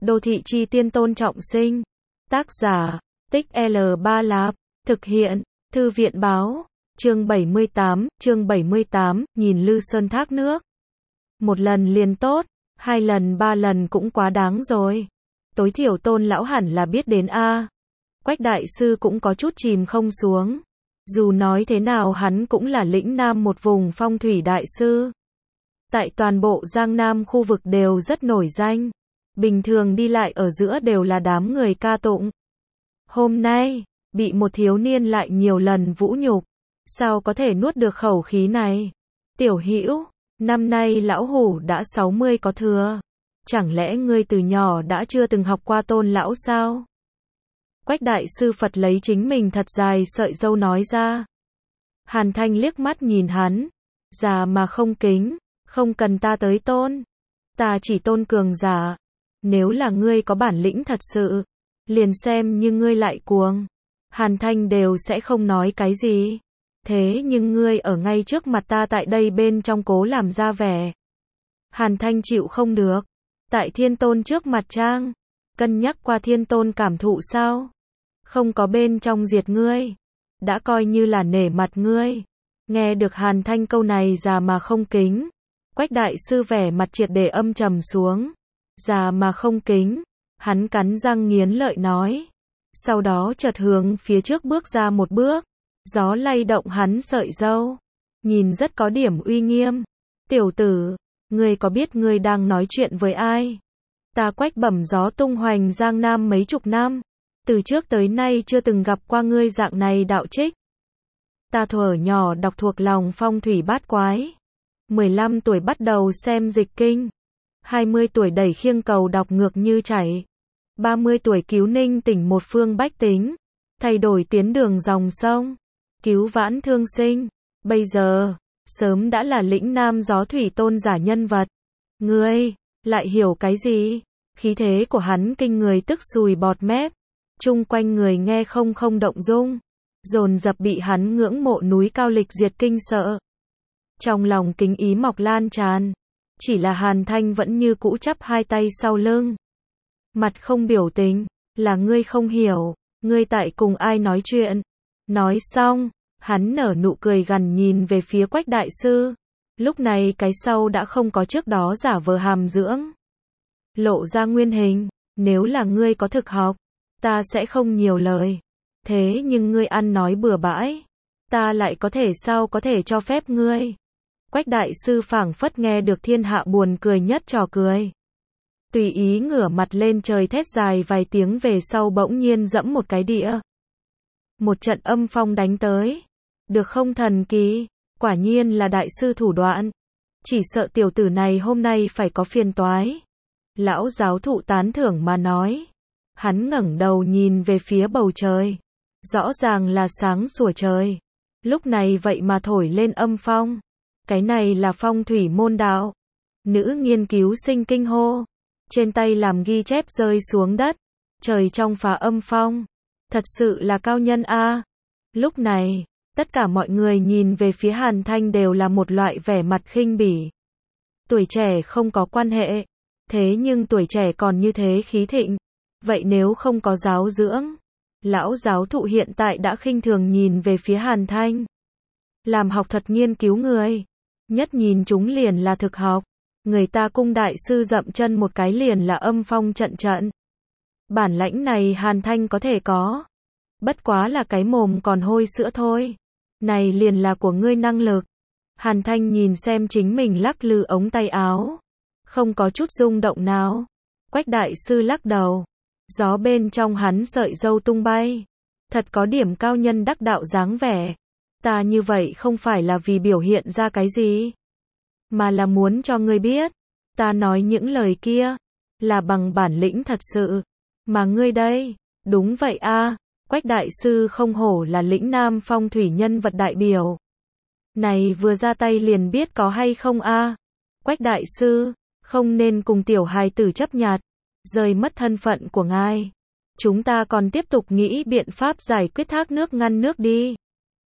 Đô thị chi tiên tôn trọng sinh. Tác giả, Tích L3 Lạp. Thực hiện, Thư viện báo. Chương 78, nhìn Lư Sơn thác nước. Một lần liền tốt, 2 lần 3 lần cũng quá đáng rồi. Tối thiểu Tôn lão hẳn là biết đến a. Quách đại sư cũng có chút chìm không xuống. Dù nói thế nào hắn cũng là lĩnh nam một vùng phong thủy đại sư. Tại toàn bộ Giang Nam khu vực đều rất nổi danh. Bình thường đi lại ở giữa đều là đám người ca tụng. Hôm nay, bị một thiếu niên lại nhiều lần vũ nhục. Sao có thể nuốt được khẩu khí này? Tiểu Hữu, năm nay lão hủ đã 60 có thừa. Chẳng lẽ ngươi từ nhỏ đã chưa từng học qua Tôn lão sao? Quách đại sư Phật lấy chính mình thật dài sợi râu nói ra. Hàn Thanh liếc mắt nhìn hắn. Già mà không kính, không cần ta tới tôn. Ta chỉ tôn cường giả. Nếu là ngươi có bản lĩnh thật sự, liền xem như ngươi lại cuồng. Hàn Thanh đều sẽ không nói cái gì. Thế nhưng ngươi ở ngay trước mặt ta tại đây bên trong cố làm ra vẻ. Hàn Thanh chịu không được. Tại Thiên Tôn trước mặt trang. Cân nhắc qua Thiên Tôn cảm thụ sao? Không có bên trong diệt ngươi. Đã coi như là nể mặt ngươi. Nghe được Hàn Thanh câu này già mà không kính. Quách đại sư vẻ mặt triệt để âm trầm xuống. Già mà không kính. Hắn cắn răng nghiến lợi nói. Sau đó chợt hướng phía trước bước ra một bước. Gió lay động hắn sợi râu. Nhìn rất có điểm uy nghiêm. Tiểu tử, ngươi có biết ngươi đang nói chuyện với ai? Ta Quách bẩm gió tung hoành Giang Nam mấy chục năm. Từ trước tới nay chưa từng gặp qua ngươi dạng này đạo trích. Ta thuở nhỏ đọc thuộc lòng phong thủy bát quái. 15 tuổi bắt đầu xem dịch kinh. 20 tuổi đẩy khiêng cầu đọc ngược như chảy. 30 tuổi cứu ninh tỉnh một phương bách tính. Thay đổi tiến đường dòng sông. Cứu vãn thương sinh. Bây giờ, sớm đã là lĩnh nam gió thủy tôn giả nhân vật. Ngươi, lại hiểu cái gì? Khí thế của hắn kinh người tức sùi bọt mép. Chung quanh người nghe không động dung. Dồn dập bị hắn ngưỡng mộ núi cao lịch diệt kinh sợ. Trong lòng kính ý mọc lan tràn. Chỉ là Hàn Thanh vẫn như cũ chắp hai tay sau lưng. Mặt không biểu tình. Là ngươi không hiểu. Ngươi tại cùng ai nói chuyện? Nói xong, hắn nở nụ cười gằn nhìn về phía Quách đại sư. Lúc này cái sau đã không có trước đó giả vờ hàm dưỡng. Lộ ra nguyên hình. Nếu là ngươi có thực học, ta sẽ không nhiều lời. Thế nhưng ngươi ăn nói bừa bãi, ta lại sao có thể cho phép ngươi? Quách đại sư phảng phất nghe được thiên hạ buồn cười nhất trò cười. Tùy ý ngửa mặt lên trời thét dài vài tiếng về sau bỗng nhiên dẫm một cái địa. Một trận âm phong đánh tới. Được không thần kỳ? Quả nhiên là đại sư thủ đoạn. Chỉ sợ tiểu tử này hôm nay phải có phiền toái. Lão giáo thụ tán thưởng mà nói. Hắn ngẩng đầu nhìn về phía bầu trời. Rõ ràng là sáng sủa trời. Lúc này vậy mà thổi lên âm phong. Cái này là phong thủy môn đạo. Nữ nghiên cứu sinh kinh hô. Trên tay làm ghi chép rơi xuống đất. Trời trong phá âm phong. Thật sự là cao nhân a. Lúc này, tất cả mọi người nhìn về phía Hàn Thanh đều là một loại vẻ mặt khinh bỉ. Tuổi trẻ không có quan hệ. Thế nhưng tuổi trẻ còn như thế khí thịnh. Vậy nếu không có giáo dưỡng? Lão giáo thụ hiện tại đã khinh thường nhìn về phía Hàn Thanh. Làm học thuật nghiên cứu người. Nhất nhìn chúng liền là thực học. Người ta cung đại sư dậm chân một cái liền là âm phong trận trận. Bản lãnh này Hàn Thanh có thể có. Bất quá là cái mồm còn hôi sữa thôi. Này liền là của ngươi năng lực. Hàn Thanh nhìn xem chính mình lắc lư ống tay áo. Không có chút rung động nào. Quách đại sư lắc đầu. Gió bên trong hắn sợi râu tung bay. Thật có điểm cao nhân đắc đạo dáng vẻ. Ta như vậy không phải là vì biểu hiện ra cái gì. Mà là muốn cho ngươi biết. Ta nói những lời kia. Là bằng bản lĩnh thật sự. Mà ngươi đây. Đúng vậy a. Quách đại sư không hổ là lĩnh nam phong thủy nhân vật đại biểu. Này vừa ra tay liền biết có hay không a. Quách đại sư. Không nên cùng tiểu hài tử chấp nhặt. Rời mất thân phận của ngài. Chúng ta còn tiếp tục nghĩ biện pháp giải quyết thác nước ngăn nước đi.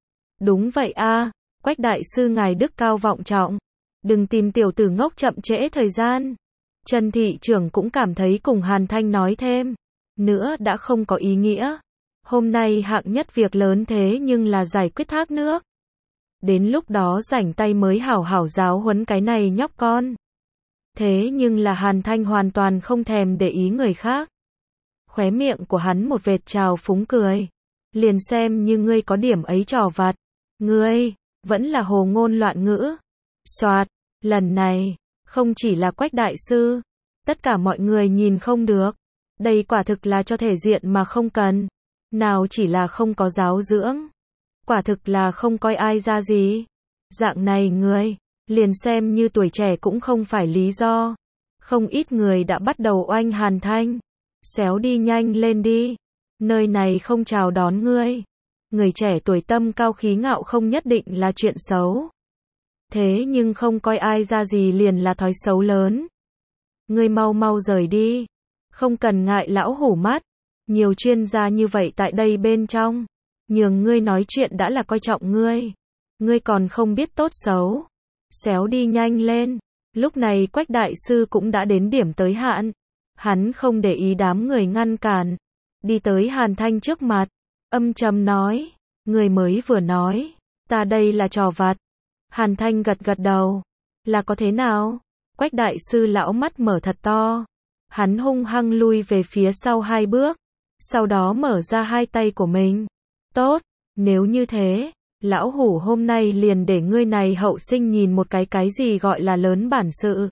Đúng vậy a. Quách đại sư ngài đức cao vọng trọng. Đừng tìm tiểu tử ngốc chậm trễ thời gian. Trần thị trưởng cũng cảm thấy cùng Hàn Thanh nói thêm nữa đã không có ý nghĩa. Hôm nay hạng nhất việc lớn thế nhưng là giải quyết thác nước. Đến lúc đó rảnh tay mới hảo hảo giáo huấn cái này nhóc con. Thế nhưng là Hàn Thanh hoàn toàn không thèm để ý người khác. Khóe miệng của hắn một vệt trào phúng cười. Liền xem như ngươi có điểm ấy trò vặt. Ngươi, vẫn là hồ ngôn loạn ngữ. Soạt, lần này, không chỉ là Quách đại sư. Tất cả mọi người nhìn không được. Đây quả thực là cho thể diện mà không cần. Nào chỉ là không có giáo dưỡng. Quả thực là không coi ai ra gì. Dạng này người, liền xem như tuổi trẻ cũng không phải lý do. Không ít người đã bắt đầu oanh Hàn Thanh. Xéo đi nhanh lên đi. Nơi này không chào đón ngươi. Người trẻ tuổi tâm cao khí ngạo không nhất định là chuyện xấu. Thế nhưng không coi ai ra gì liền là thói xấu lớn. Ngươi mau mau rời đi. Không cần ngại lão hổ mắt. Nhiều chuyên gia như vậy tại đây bên trong. Nhường ngươi nói chuyện đã là coi trọng ngươi. Ngươi còn không biết tốt xấu. Xéo đi nhanh lên. Lúc này Quách đại sư cũng đã đến điểm tới hạn. Hắn không để ý đám người ngăn cản. Đi tới Hàn Thanh trước mặt. Âm trầm nói. Người mới vừa nói. Ta đây là trò vặt. Hàn Thanh gật gật đầu. Là có thế nào? Quách đại sư lão mắt mở thật to. Hắn hung hăng lui về phía sau 2 bước. Sau đó mở ra 2 tay của mình. Tốt, nếu như thế, lão hủ hôm nay liền để ngươi này hậu sinh nhìn một cái gì gọi là lớn bản sự.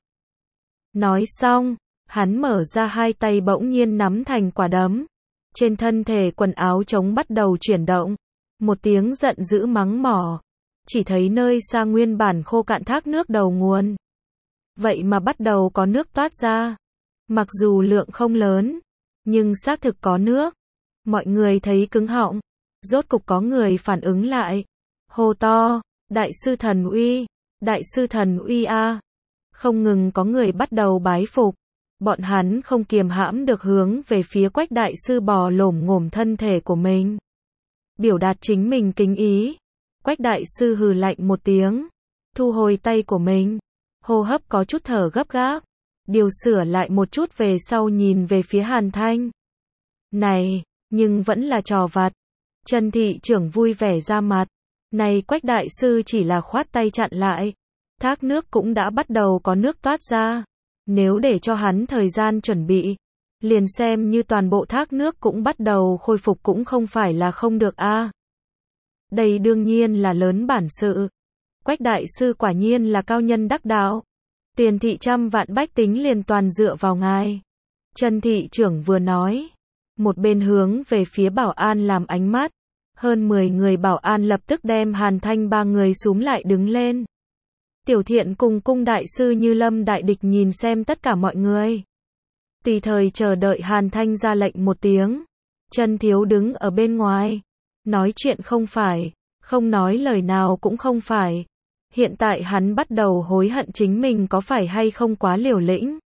Nói xong, hắn mở ra 2 tay bỗng nhiên nắm thành quả đấm. Trên thân thể quần áo trống bắt đầu chuyển động. Một tiếng giận dữ mắng mỏ. Chỉ thấy nơi xa nguyên bản khô cạn thác nước đầu nguồn. Vậy mà bắt đầu có nước toát ra. Mặc dù lượng không lớn, nhưng xác thực có nước. Mọi người thấy cứng họng. Rốt cục có người phản ứng lại. Hô to, đại sư thần uy, đại sư thần uy a. Không ngừng có người bắt đầu bái phục. Bọn hắn không kiềm hãm được hướng về phía Quách đại sư bò lổm ngổm thân thể của mình. Biểu đạt chính mình kính ý. Quách đại sư hừ lạnh một tiếng. Thu hồi tay của mình. Hô hấp có chút thở gấp gáp. Điều sửa lại một chút về sau nhìn về phía Hàn Thanh. Này, nhưng vẫn là trò vặt. Trần thị trưởng vui vẻ ra mặt. Này Quách đại sư chỉ là khoát tay chặn lại. Thác nước cũng đã bắt đầu có nước toát ra. Nếu để cho hắn thời gian chuẩn bị, liền xem như toàn bộ thác nước cũng bắt đầu khôi phục cũng không phải là không được a. Đây đương nhiên là lớn bản sự. Quách đại sư quả nhiên là cao nhân đắc đạo. Tiền thị trăm vạn bách tính liền toàn dựa vào ngài. Trần thị trưởng vừa nói. Một bên hướng về phía bảo an làm ánh mắt. Hơn 10 người bảo an lập tức đem Hàn Thanh 3 người xúm lại đứng lên. Tiểu Thiện cùng cung đại sư Như Lâm đại địch nhìn xem tất cả mọi người. Tùy thời chờ đợi Hàn Thanh ra lệnh một tiếng. Trần Thiếu đứng ở bên ngoài. Nói chuyện không phải. Không nói lời nào cũng không phải. Hiện tại hắn bắt đầu hối hận chính mình có phải hay không quá liều lĩnh.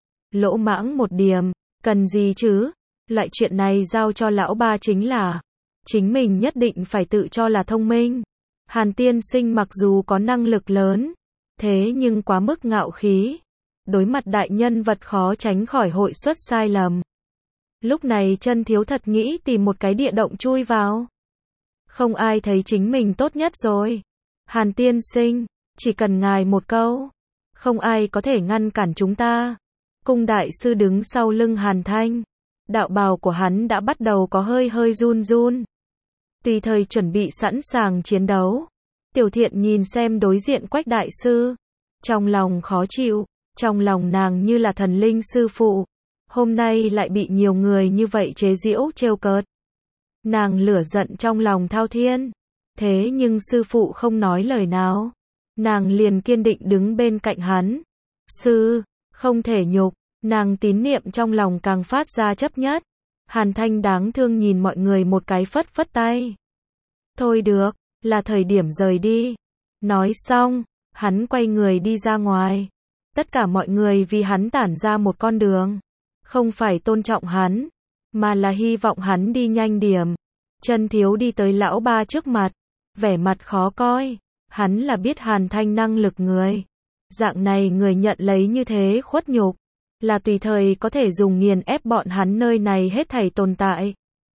Lỗ mãng một điểm. Cần gì chứ? Loại chuyện này giao cho lão ba chính là. Chính mình nhất định phải tự cho là thông minh. Hàn tiên sinh mặc dù có năng lực lớn. Thế nhưng quá mức ngạo khí. Đối mặt đại nhân vật khó tránh khỏi hội xuất sai lầm. Lúc này Trần Thiếu thật nghĩ tìm một cái địa động chui vào. Không ai thấy chính mình tốt nhất rồi. Hàn tiên sinh, chỉ cần ngài một câu. Không ai có thể ngăn cản chúng ta. Cung đại sư đứng sau lưng Hàn Thanh. Đạo bào của hắn đã bắt đầu có hơi run run. Tùy thời chuẩn bị sẵn sàng chiến đấu. Tiểu Thiện nhìn xem đối diện Quách đại sư. Trong lòng khó chịu. Trong lòng nàng như là thần linh sư phụ. Hôm nay lại bị nhiều người như vậy chế giễu trêu cợt. Nàng lửa giận trong lòng thao thiên. Thế nhưng sư phụ không nói lời nào. Nàng liền kiên định đứng bên cạnh hắn. Sư, không thể nhục. Nàng tín niệm trong lòng càng phát ra chấp nhất. Hàn Thanh đáng thương nhìn mọi người một cái phất phất tay. Thôi được, là thời điểm rời đi. Nói xong, hắn quay người đi ra ngoài. Tất cả mọi người vì hắn tản ra một con đường. Không phải tôn trọng hắn, mà là hy vọng hắn đi nhanh điểm. Trần Thiếu đi tới lão ba trước mặt. Vẻ mặt khó coi. Hắn là biết Hàn Thanh năng lực người. Dạng này người nhận lấy như thế khuất nhục. là tùy thời có thể dùng nghiền ép bọn hắn nơi này hết thảy tồn tại.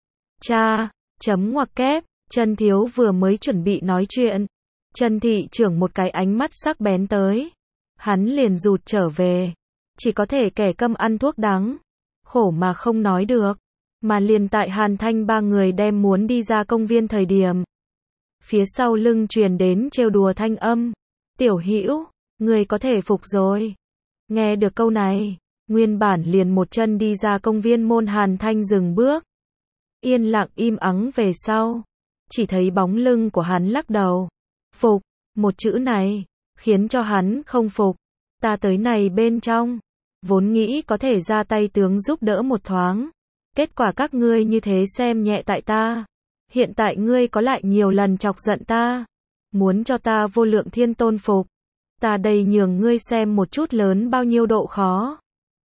Cha, chấm ngoặc kép, Trần Thiếu vừa mới chuẩn bị nói chuyện. Trần thị trưởng một cái ánh mắt sắc bén tới. Hắn liền rụt trở về. Chỉ có thể kẻ câm ăn thuốc đắng. Khổ mà không nói được. Mà liền tại Hàn Thanh ba người đem muốn đi ra công viên thời điểm. Phía sau lưng truyền đến trêu đùa thanh âm. Tiểu Hữu, người có thể phục rồi. Nghe được câu này, nguyên bản liền một chân đi ra công viên môn Hàn Thanh dừng bước. Yên lặng im ắng về sau. Chỉ thấy bóng lưng của hắn lắc đầu. Phục, một chữ này, khiến cho hắn không phục. Ta tới này bên trong, vốn nghĩ có thể ra tay tướng giúp đỡ một thoáng. Kết quả các ngươi như thế xem nhẹ tại ta. Hiện tại ngươi có lại nhiều lần chọc giận ta. Muốn cho ta vô lượng thiên tôn phục. Ta đây nhường ngươi xem một chút lớn bao nhiêu độ khó.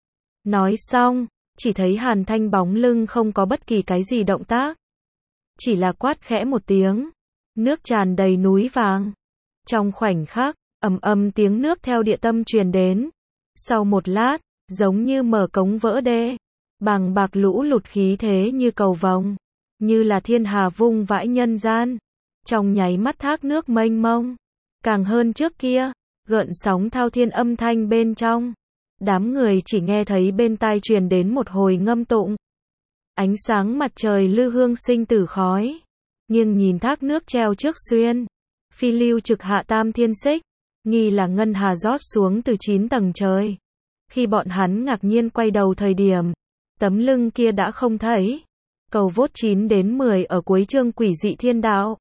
Nói xong, chỉ thấy Hàn Thanh bóng lưng không có bất kỳ cái gì động tác. Chỉ là quát khẽ một tiếng. Nước tràn đầy núi vàng. Trong khoảnh khắc, ầm ầm tiếng nước theo địa tâm truyền đến. Sau một lát, giống như mở cống vỡ đê. Bàng bạc lũ lụt khí thế như cầu vồng. Như là thiên hà vung vãi nhân gian. Trong nháy mắt thác nước mênh mông. Càng hơn trước kia, gợn sóng thao thiên âm thanh bên trong. Đám người chỉ nghe thấy bên tai truyền đến một hồi ngâm tụng. Ánh sáng mặt trời lư hương sinh tử khói. Nhưng nhìn thác nước treo trước xuyên. Phi lưu trực hạ tam thiên xích. Nghi là ngân hà rót xuống từ 9 tầng trời. Khi bọn hắn ngạc nhiên quay đầu thời điểm, tấm lưng kia đã không thấy. Cầu vốt 9 đến 10 ở cuối chương quỷ dị thiên đạo.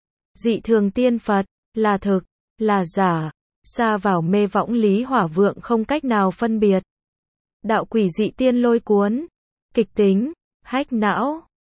Dị thường tiên Phật, là thực, là giả. Xa vào mê võng lý hỏa vượng không cách nào phân biệt. Đạo quỷ dị tiên lôi cuốn. Kịch tính, hách não,